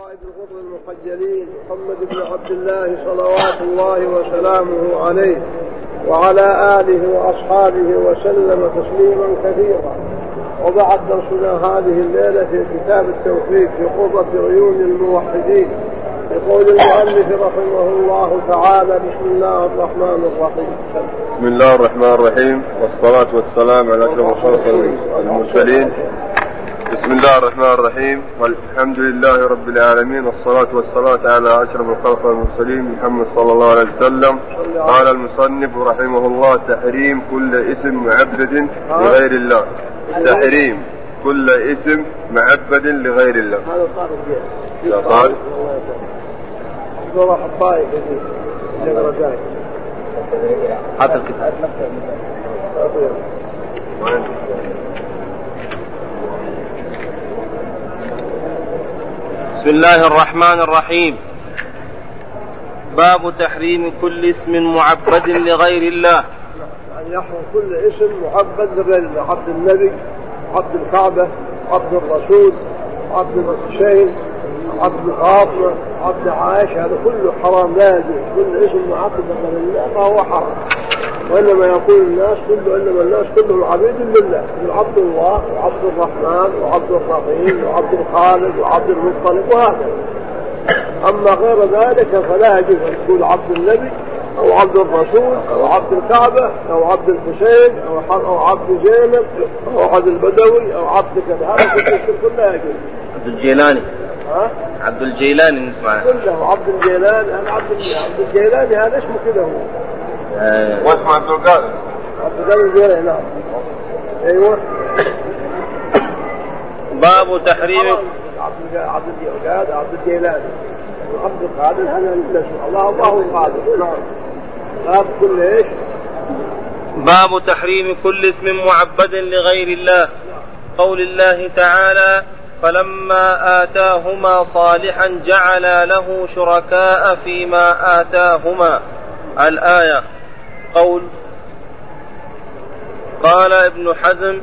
قائد الغر المخجلين محمد بن عبد الله صلوات الله وسلامه عليه وعلى آله وأصحابه وسلم تسليما كثيرا. وبعد درسنا هذه الليلة في كتاب التوحيد في قرة عيون الموحدين يقول المؤلف رحمه الله تعالى: بسم الله الرحمن الرحيم. بسم الله الرحمن الرحيم، والصلاة والسلام على أشرف خلق المرسلين. بسم الله الرحمن الرحيم، والحمد لله رب العالمين، والصلاة والسلام على أشرف الخلق المرسلين محمد صلى الله عليه وسلم. قال المصنف رحمه الله: تحريم كل اسم معبد لغير الله. تحريم كل اسم معبد لغير الله. هذا صار لا صار والله حطايق حتى الكتاب. بسم الله الرحمن الرحيم. باب تحريم كل اسم معبد لغير الله. يعني يحرم كل اسم معبد لغير الله: عبد النبي، عبد الكعبة، عبد الرسول، عبد الحسين، عبد فاطمة، عبد عائشة، هذا كله حرام لا يجوز. كل اسم معبد لغير الله فهو حرام. وإنما يقول الناس كلهم عبيد لله: عبد الله وعبد الرحمن وعبد الرحيم وعبد الخالق وعبد المطلب وهكذا. أما غير ذلك فلا يجوز أن تقول عبد النبي أو عبد الرسول أو عبد الكعبة أو عبد الحسين أو عبد زينب أو عبد البدوي أو عبد كذا. هذا كله يجوز. عبد الجيلاني. عبد الجيلاني نسمع كله عبد الجيلاني. هذا عبد الجيلاني هذا اسمه كذا هو. واسمه عبد القادر. عبد القادر الجيلاني. نعم. أيوة. باب تحريم عبد القادر، عبد الجيلاني، عبد القادر، هذا اسمه الله القادر. نعم. باب كل ايش؟ باب تحريم كل اسم معبد لغير الله. قول الله تعالى: فلما آتاهما صالحا جعلا له شركاء فيما آتاهما. الآية. قال ابن حزم: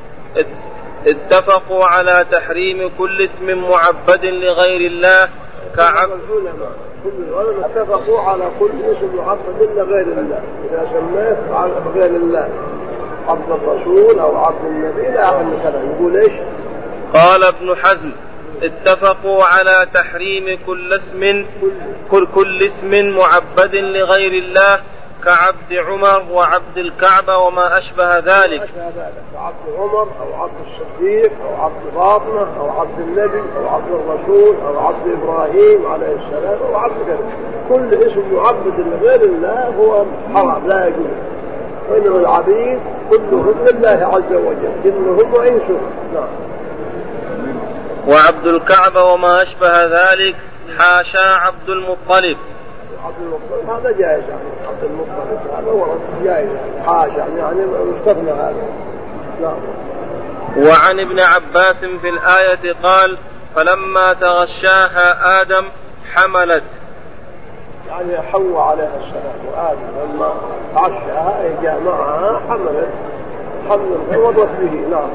اتفقوا على تحريم كل اسم معبد لغير الله كعبد. العلماء اتفقوا على كل اسم معبد لغير الله. إذا سميت على غير الله عبد الرسول أو عبد النبي لا أعلم كذا. يقول إيش؟ قال ابن حزم: اتفقوا على تحريم كل اسم معبد لغير الله كعبد عمر وعبد الكعبة وما أشبه ذلك. عبد عمر أو عبد الصديق أو عبد فاطمة أو عبد النبي أو عبد الرسول أو عبد إبراهيم عليه السلام أو عبد كذا. كل اسم معبد لغير الله هو حرام لا يجوز. وإنما العبيد كلهم لله عز وجل، جنهم وإنسهم. نعم. وعبد الكعبة وما أشبه ذلك حاشا عبد المطلب. عبد المطلب هذا جائز. عبد المطلب هذا ورد جائز. حاشا يعني مستثنى هذا. نعم. وعن ابن عباس في الآية قال: فلما تغشاها آدم حملت. يعني حواء عليها السلام وآدم لما عشاها أي جاء معها حملت وضت به. نعم.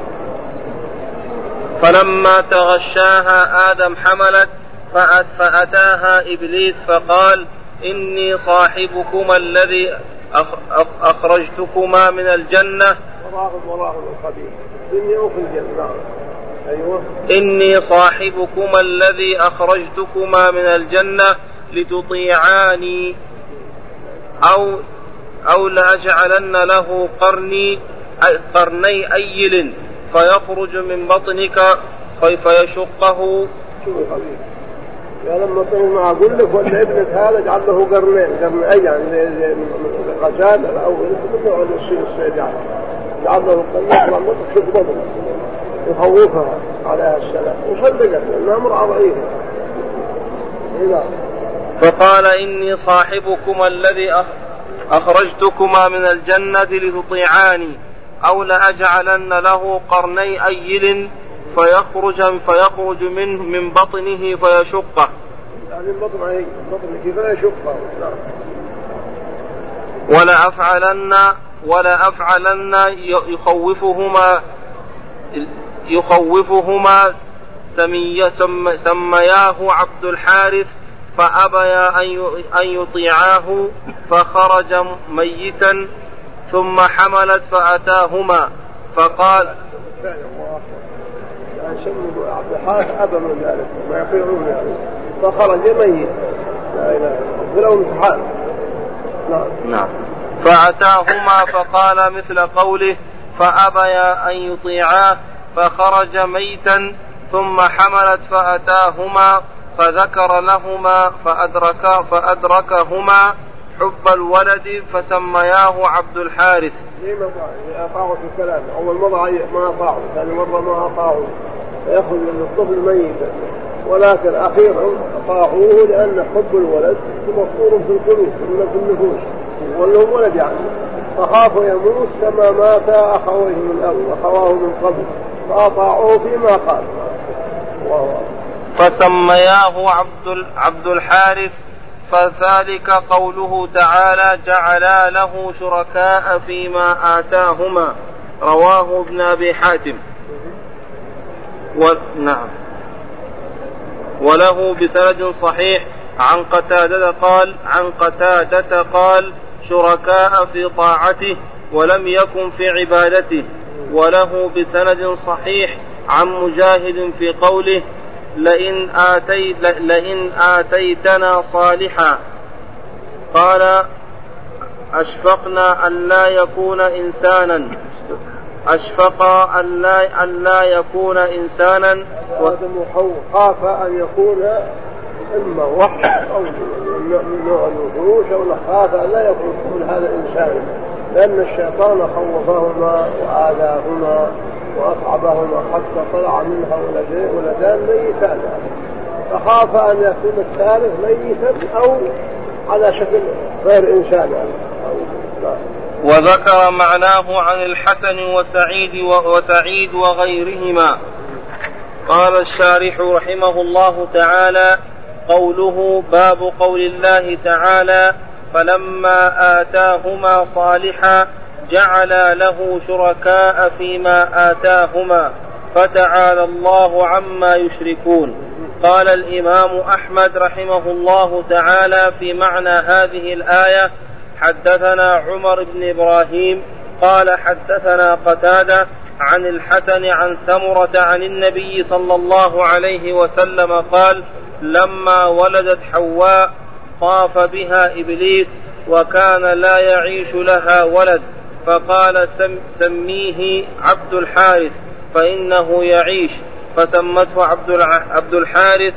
فلما تغشاها آدم حملت فأتاها إبليس فقال: إني صاحبكما الذي أخرجتكما من الجنة. إني صاحبكما الذي أخرجتكما من الجنة لتطيعاني أو لأجعلن له قرني أيل فيخرج من بطنك فيشقه. يا لما طيب ما أقول لك ولا ابنك هذا جعل له قرنين أي يعني غزال الأول مثل على الصيد يعني جعل له قرنين لما تشق بطنه يخوفها عليها السلام وصدقت لأنها امرأة ضعيفة. فقال: إني صاحبكما الذي أخرجتكما من الجنة لتطيعاني أو لأجعلن له قرني أيل فيخرج منه من بطنه فيشقه. يعني بطنه فيشقه. ولا أفعلن يخوفهما سمياه عبد الحارث فأبيا أن يطيعاه فخرج ميتا ثم حملت فأتاهما فقال عبد الحارث أبى من ذلك ما يطيعون يعني فخرج ميت لا إله إلا الله نعم فأتاهما فقال مثل قوله فأبيا أن يطيعاه فخرج ميتا ثم حملت فأتاهما فذكر لهما فأدركهما حب الولد فسمياه عبد الحارث. لما أطاعوا في الكلام أول مرة ما أطاعوا ثاني مرة ما أطاعوا يأخذ من الطفل ميتا ولكن أخيرا أطاعوه لأن حب الولد مفطور في القلوب في النفوس ولهم ولد يعني فخافوا يموت كما مات أخواه من قبل فأطاعوه فيما قال. فسمياه عبد الحارث فذلك قوله تعالى جعلا له شركاء فيما آتاهما رواه ابن أبي حاتم. نعم وله بسند صحيح عن قتادة قال شركاء في طاعته ولم يكن في عبادته. وله بسند صحيح عن مجاهد في قوله لئن آتيتنا صالحا قال أشفقنا أن لا يكون إنسانا خاف أن يكون إما وحش أو من نوع الوحوش أو خاف أن لا يكون هذا إنسان لأن الشيطان خوفهما وآذاهما وأصعبهما حتى طلع منها ولدان ميتان فخاف أن يكون الثالث ميتا أو على شكل غير إنسان وذكر معناه عن الحسن وسعيد وغيرهما. قال الشارح رحمه الله تعالى قوله باب قول الله تعالى فلما آتاهما صالحا جعل له شركاء فيما آتاهما فتعالى الله عما يشركون. قال الإمام أحمد رحمه الله تعالى في معنى هذه الآية حدثنا عمر بن إبراهيم قال حدثنا قتادة عن الحسن عن سمرة عن النبي صلى الله عليه وسلم قال لما ولدت حواء طاف بها إبليس وكان لا يعيش لها ولد فقال سميه عبد الحارث فإنه يعيش فسمته عبد الحارث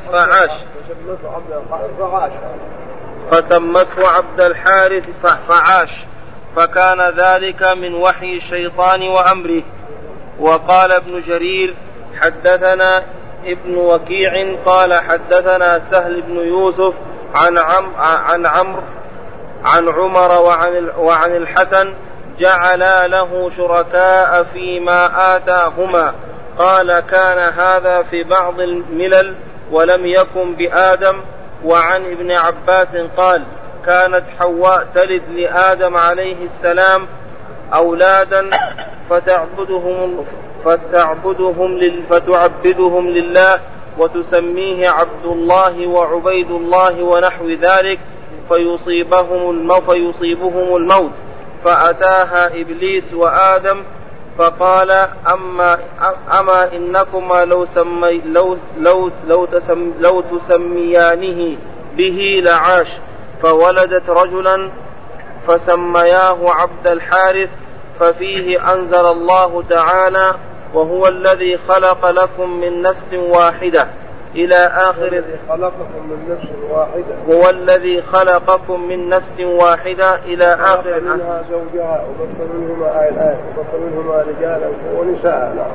فعاش فكان ذلك من وحي الشيطان وأمره. وقال ابن جرير حدثنا ابن وكيع قال حدثنا سهل بن يوسف عن عمر وعن الحسن جعلا له شركاء فيما آتاهما. قال كان هذا في بعض الملل ولم يكن بآدم. وعن ابن عباس قال كانت حواء تلد لآدم عليه السلام أولادا فتعبدهم لله وتسميه عبد الله وعبيد الله ونحو ذلك فيصيبهم الموت فأتاها إبليس وآدم فقال أما إنكما لو تسميانه به لعاش فولدت رجلا فسمياه عبد الحارث. ففيه أنزل الله تعالى وهو الذي خلق لكم من نفس واحدة إلى آخر هو الذي خلقكم من نفس واحدة إلى آخر منها زوجها وبث منهما آيات وبث منهما رجالا ونساء.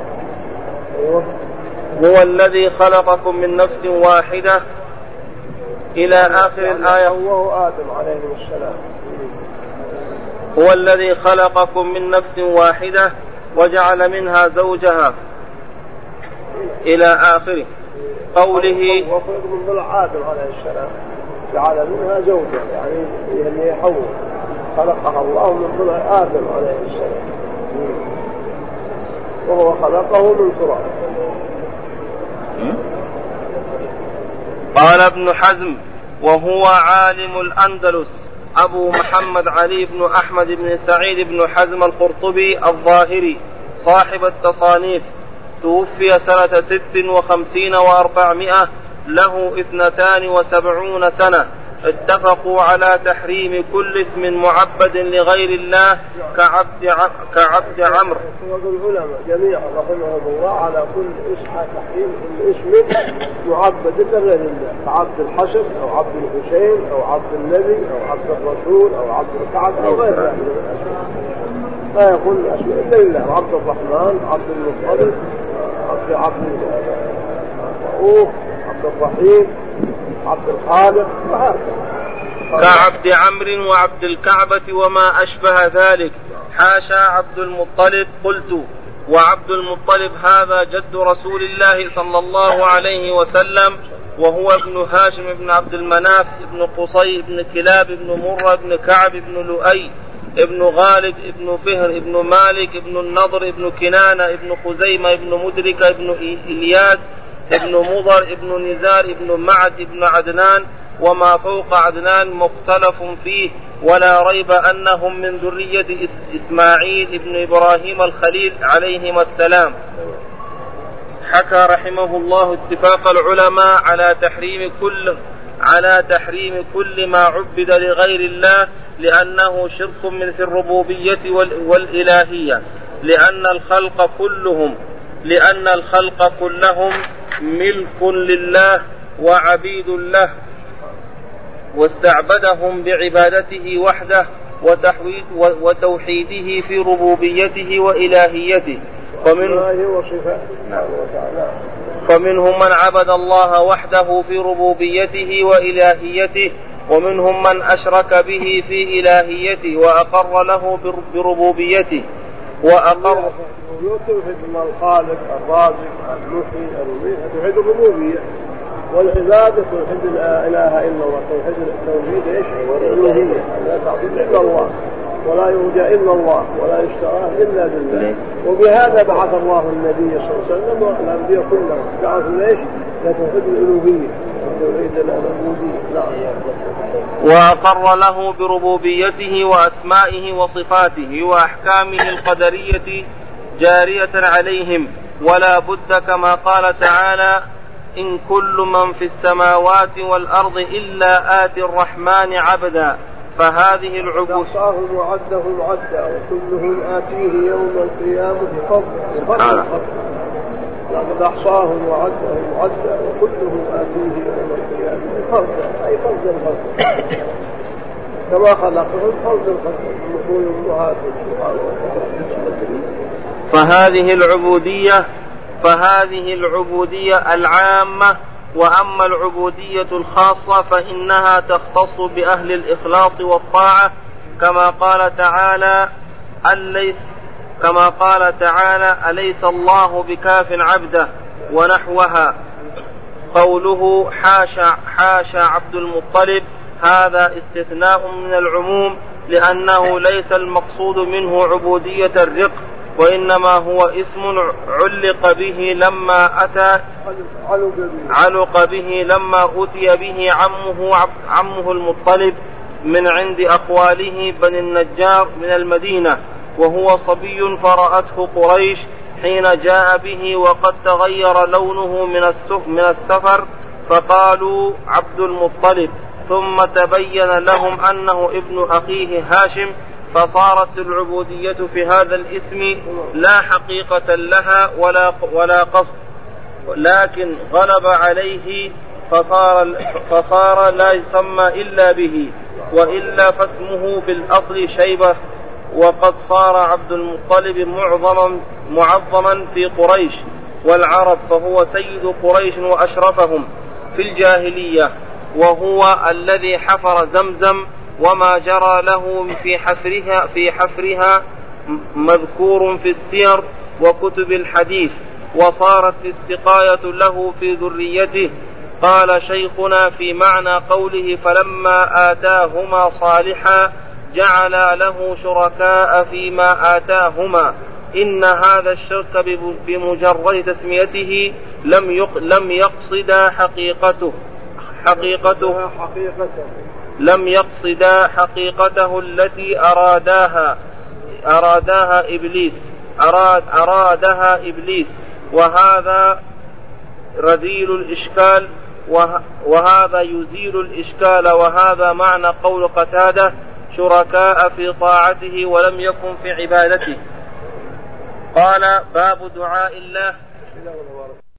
هو الذي خلقكم من نفس واحدة إلى آخر الآية. وهو آدم عليه السلام. هو الذي خلقكم من نفس واحدة وجعل منها زوجها إلى آخره. قوله وفرد من ضلع آدم عليه السلام جعل منها زوجها يعني هي حواء خلقها الله من ضلع آدم عليه السلام وهو خلقه من تراب. قال ابن حزم وهو عالم الأندلس أبو محمد علي بن أحمد بن سعيد بن حزم القرطبي الظاهري صاحب التصانيف، توفي سنة 56 و400، له 72 سنة. اتفقوا على تحريم كل اسم معبد لغير الله كعبد عمرو. العلماء جميعا رحمهم الله على كل تحريم كل اسم معبد لغير الله، كعبد الحسن أو عبد الحسين أو عبد النبي أو عبد الرسول أو عبد الكعبة أو غير ذلك من الأسماء، لا يكون الأسماء إلا لله، عبد الرحمن، عبد المطلب، عبد الرؤوف، عبد الرحيم، عبد الخالق، كعبد عمرو وعبد الكعبة وما أشبه ذلك. حاشا عبد المطلب. قلت وعبد المطلب هذا جد رسول الله صلى الله عليه وسلم، وهو ابن هاشم بن عبد المناف بن قصي بن كلاب بن مرة بن كعب بن لؤي ابن غالب ابن فهر ابن مالك ابن النضر ابن كنانة ابن خزيمة ابن مدرك ابن إلياس ابن مضر ابن نزار ابن معد ابن عدنان، وما فوق عدنان مختلف فيه، ولا ريب أنهم من ذرية إسماعيل ابن إبراهيم الخليل عليهما السلام. حكى رحمه الله اتفاق العلماء على تحريم كل ما عبد لغير الله، لأنه شرك من في الربوبية والإلهية، لأن الخلق كلهم ملك لله وعبيد له، واستعبدهم بعبادته وحده وتوحيده في ربوبيته وإلهيته. فمنهم من عبد الله وحده في ربوبيته وإلهيته، ومنهم من أشرك به في إلهيته وأقر له بربوبيته توحيد الخالق الرازق المحيي المميت، توحيد الربوبية، والعبادة توحيد لا إله إلا الله، توحيد إيش؟ الألوهية، لا تعبد إلا الله ولا يرجى إلا الله ولا يشترى إلا بالله. وبهذا بعث الله النبي صلى الله عليه وسلم والأنبياء كلهم بعثوا إيش؟ لتوحيد الألوهية وتوحيد الربوبية. وأقر له بربوبيته وأسمائه وصفاته وأحكامه القدرية جارية عليهم، ولا بد كما قال تعالى: إن كل من في السماوات والأرض إلا آتي الرحمن عبدا. فهذه العبودية أحصاهم وعدهم عدا وكلهم آتيه يوم القيامة فردا. لقد أحصاهم وعدهم عدا وكلهم آتيه يوم القيامة فردا، أي فردا كما خلقهم فردا نقول المهاتف سبحانه وتعالى. فهذه العبودية العامة. وأما العبودية الخاصة فإنها تختص بأهل الإخلاص والطاعة، كما قال تعالى: أليس الله بكاف عبده، ونحوها. قوله حاشا عبد المطلب هذا استثناء من العموم، لأنه ليس المقصود منه عبودية الرق، وإنما هو اسم علق به لما أتي به عمه المطلب من عند أخواله بني النجار من المدينة، وهو صبي فرأته قريش حين جاء به وقد تغير لونه من السفر، فقالوا عبد المطلب، ثم تبين لهم أنه ابن أخيه هاشم، فصارت العبودية في هذا الاسم لا حقيقة لها ولا قصد، لكن غلب عليه فصار لا يسمى إلا به، وإلا فاسمه في الأصل شيبة. وقد صار عبد المطلب معظما في قريش والعرب، فهو سيد قريش وأشرفهم في الجاهلية، وهو الذي حفر زمزم، وما جرى له في حفرها مذكور في السير وكتب الحديث، وصارت السقاية له في ذريته. قال شيخنا في معنى قوله: فلما آتاهما صالحا جعل له شركاء فيما آتاهما، إن هذا الشرك بمجرد تسميته لم يقصد حقيقته التي أرادها إبليس وهذا رذيل الإشكال وهذا يزيل الإشكال. وهذا معنى قول قتادة شركاء في طاعته ولم يكن في عبادته. قال باب دعاء الله.